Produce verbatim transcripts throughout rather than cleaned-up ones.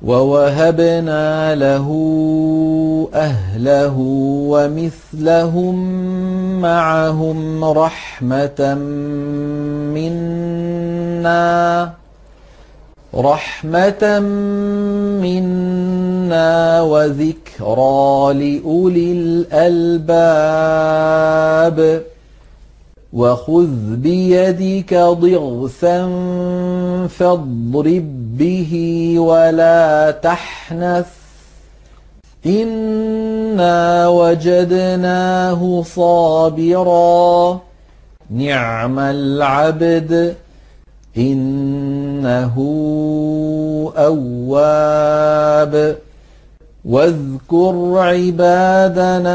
ووهبنا له أهله ومثلهم معهم رحمة منا رحمة منا وذكرى لأولي الألباب. وخذ بيدك ضغثا فاضرب به ولا تحنث إنا وجدناه صابرا نعم العبد إنه أواب. واذكر عبادنا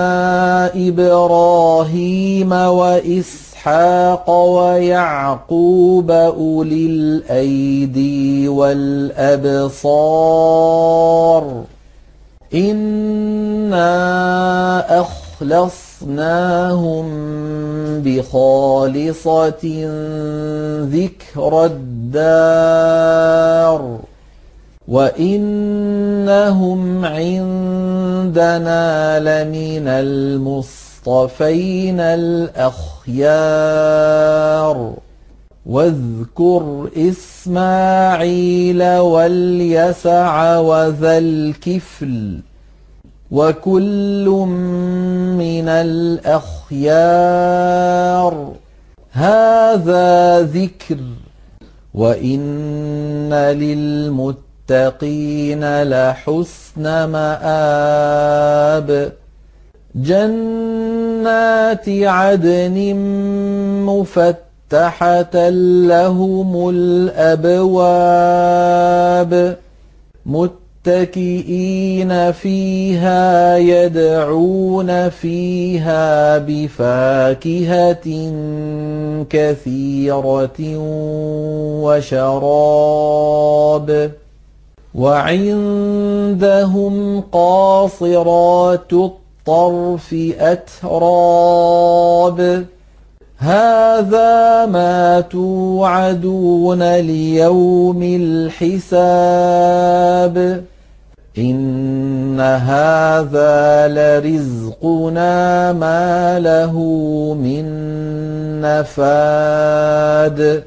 إبراهيم وإسحاق ويعقوب أولي الأيدي والأبصار إنا أخلصناهم بخالصة ذكر الدار وإنهم عندنا لمن المصطفين الأخيار. واذكر إسماعيل واليسع وذا الكفل وكل من الأخيار هذا ذكر وإن للمتقين لحسن مآب. جنات عدن مفتحة لهم الأبواب متكئين فيها يدعون فيها بفاكهة كثيرة وشراب. وعندهم قاصرات الطرف أتراب هذا ما توعدون ليوم الحساب إن هذا لرزقنا ما له من نفاد.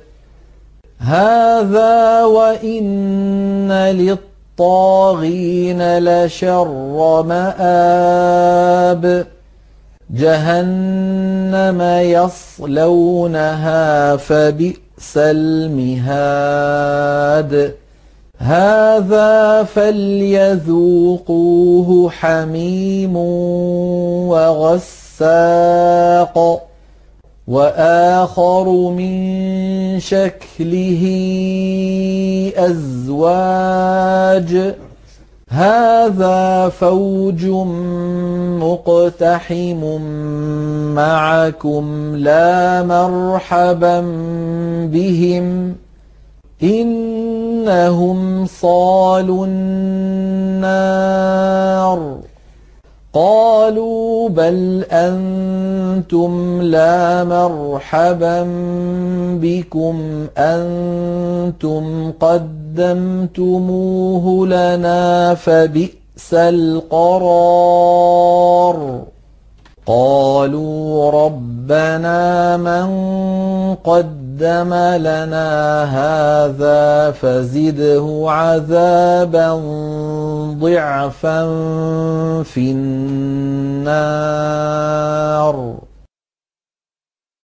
هذا وإن للطاغين لشر مآب جهنم يصلونها فبئس المهاد. هذا فليذوقوه حميم وغساق وآخر من شكله أزواج هذا فوج مقتحم معكم لا مرحبا بهم إنهم صالوا النار. قالوا بل أنتم لا مرحبا بكم أنتم قدمتموه لنا فبئس القرار. قالوا ربنا من قدم لنا هذا فزده عذابا ضعفا في النار